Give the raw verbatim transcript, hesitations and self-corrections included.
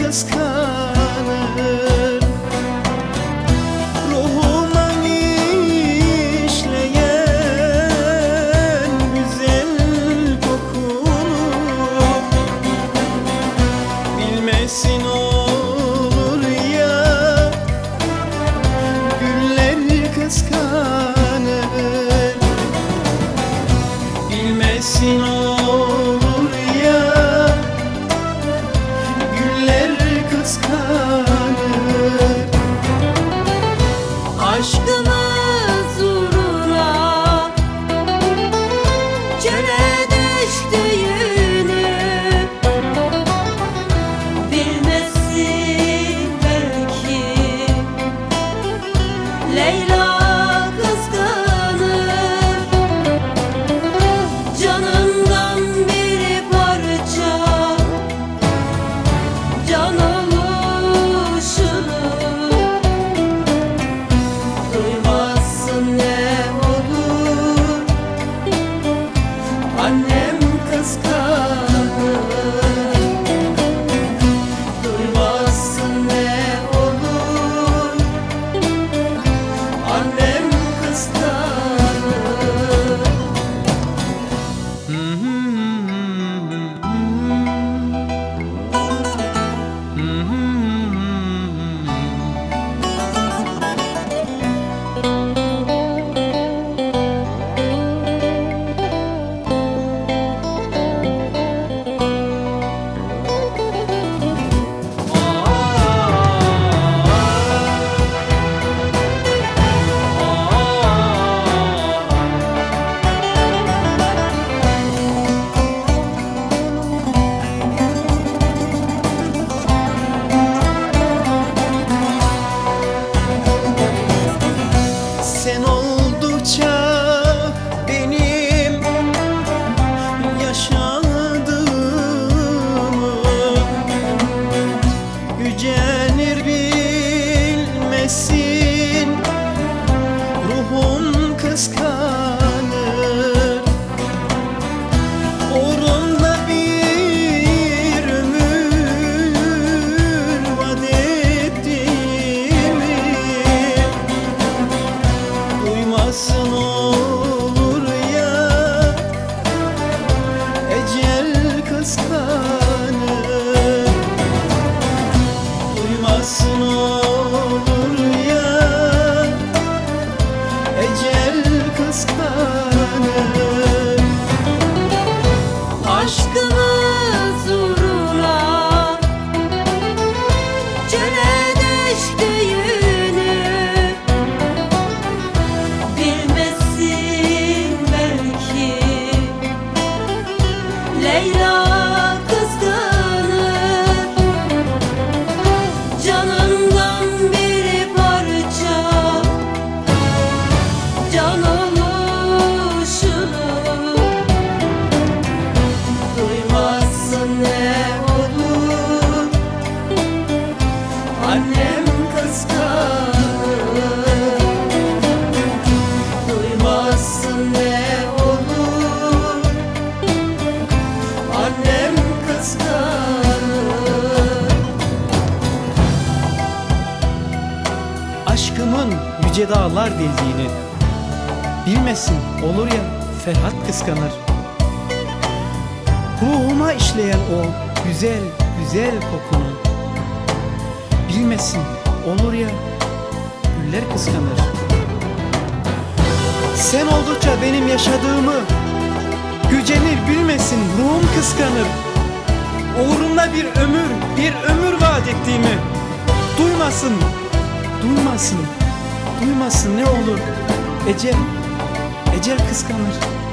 kıskanır. Ruhuma işleyen güzel kokunu bilmesin olur ya, güller kıskanır. Bilmesin olur ya, güller kıskanır. Aşkımız uğruna çöle düştüğünü bilmesin belki Leyla kıskanır. Canından bir parça can oluşunu duymazsın ne olur, annem kıskanır. Duymazsın ne olur, annem kıskanır. Sen oldukça benim yaşadığımı gücenir bilmesin, ruhum kıskanır. Uğrunda bir ömür vaat ettiğimi duymasın olur ya, ecel kıskanır. Duymasın olur ya, ecel kıskanır. Aşkımız uğruna çöle düştüğünü bilmesin belki Leyla kıskanır. Canından bir parça can oluşunu duymazsın ne olur, annem kıskanır. Duymazsın ne olur, annem kıskanır. Aşkımın yüce dağlar deldiğini bilmesin olur ya, Ferhat kıskanır. Ruhuma işleyen o güzel güzel kokunu bilmesin olur ya, güller kıskanır. Sen oldukça benim yaşadığımı gücenir bilmesin, ruhum kıskanır. Uğrunda bir ömür, bir ömür vaat ettiğimi duymasın, duymasın, duymasın ne olur, ecel, ecel kıskanır.